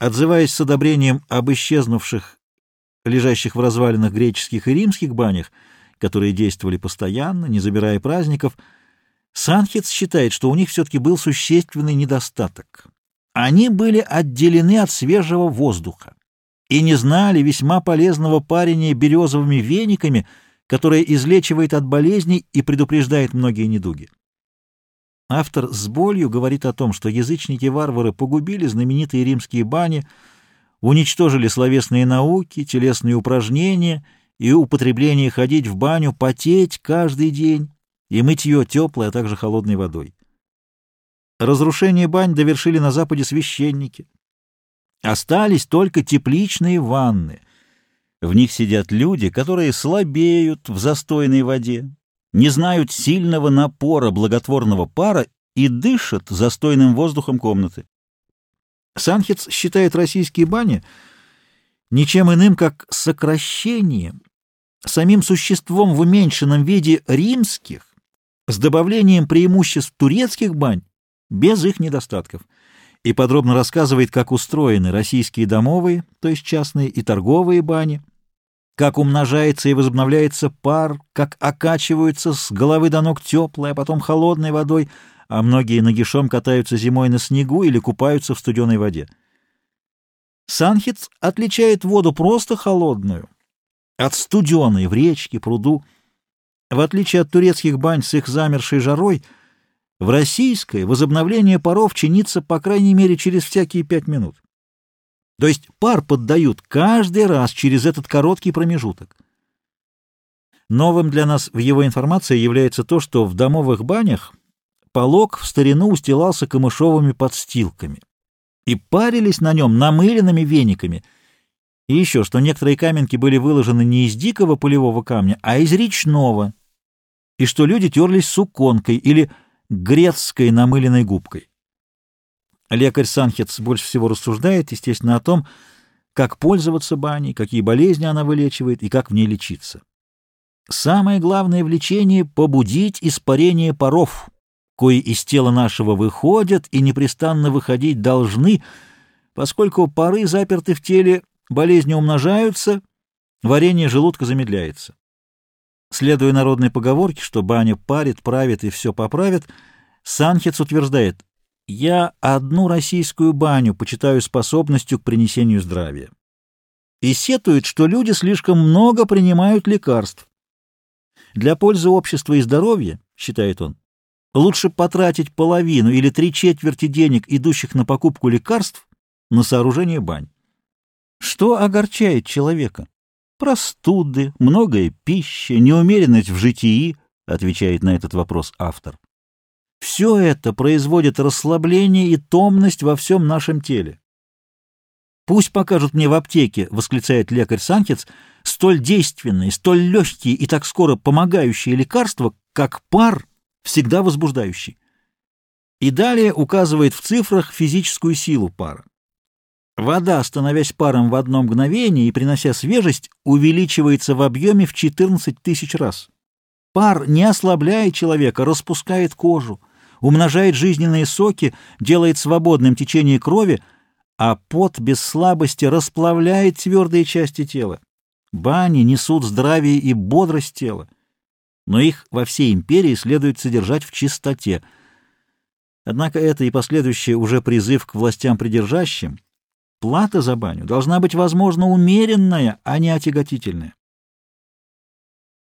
Отзываясь с одобрением об исчезнувших, лежащих в развалинах греческих и римских банях, которые действовали постоянно, не забирая праздников, Санхец считает, что у них все-таки был существенный недостаток. Они были отделены от свежего воздуха и не знали весьма полезного парения березовыми вениками, которое излечивает от болезней и предупреждает многие недуги. Автор с болью говорит о том, что язычники-варвары погубили знаменитые римские бани, уничтожили словесные науки, телесные упражнения и употребление ходить в баню, потеть каждый день и мытье теплой, а также холодной водой. Разрушение бань довершили на Западе священники. Остались только тепличные ванны. В них сидят люди, которые слабеют в застойной воде, не знают сильного напора благотворного пара и дышат застойным воздухом комнаты. Санхец считает российские бани ничем иным, как сокращением, самим существом в уменьшенном виде римских, с добавлением преимуществ турецких бань, без их недостатков, и подробно рассказывает, как устроены российские домовые, то есть частные, и торговые бани, как умножается и возобновляется пар, как окачиваются с головы до ног теплой, а потом холодной водой, а многие нагишом катаются зимой на снегу или купаются в студеной воде. Санхец отличает воду просто холодную от студеной в речке, пруду. В отличие от турецких бань с их замершей жарой, в российской возобновление паров чинится по крайней мере через всякие 5 минут. То есть пар поддают каждый раз через этот короткий промежуток. Новым для нас в его информации является то, что в домовых банях полог в старину устилался камышовыми подстилками и парились на нем намыленными вениками, и еще, что некоторые каменки были выложены не из дикого полевого камня, а из речного, и что люди терлись суконкой или грецкой намыленной губкой. Лекарь Санхец больше всего рассуждает, естественно, о том, как пользоваться баней, какие болезни она вылечивает и как в ней лечиться. Самое главное в лечении — побудить испарение паров, кои из тела нашего выходят и непрестанно выходить должны, поскольку пары заперты в теле, болезни умножаются, варение желудка замедляется. Следуя народной поговорке, что баня парит, правит и все поправит, Санхец утверждает: «Я одну российскую баню почитаю способностью к принесению здравия». И сетует, что люди слишком много принимают лекарств. Для пользы общества и здоровья, считает он, лучше потратить половину или 3/4 денег, идущих на покупку лекарств, на сооружение бань. Что огорчает человека? Простуды, многое пища, неумеренность в житии, отвечает на этот вопрос автор. Все это производит расслабление и томность во всем нашем теле. «Пусть покажут мне в аптеке», — восклицает лекарь Санхец, «столь действенные, столь легкие и так скоро помогающие лекарства, как пар, всегда возбуждающий». И далее указывает в цифрах физическую силу пара. Вода, становясь паром в одно мгновение и принося свежесть, увеличивается в объеме в 14 тысяч раз. Пар не ослабляет человека, распускает кожу, умножает жизненные соки, делает свободным течение крови, а пот без слабости расплавляет твердые части тела. Бани несут здравие и бодрость тела, но их во всей империи следует содержать в чистоте. Однако это и последующий уже призыв к властям придержащим. Плата за баню должна быть, возможно, умеренная, а не отяготительная.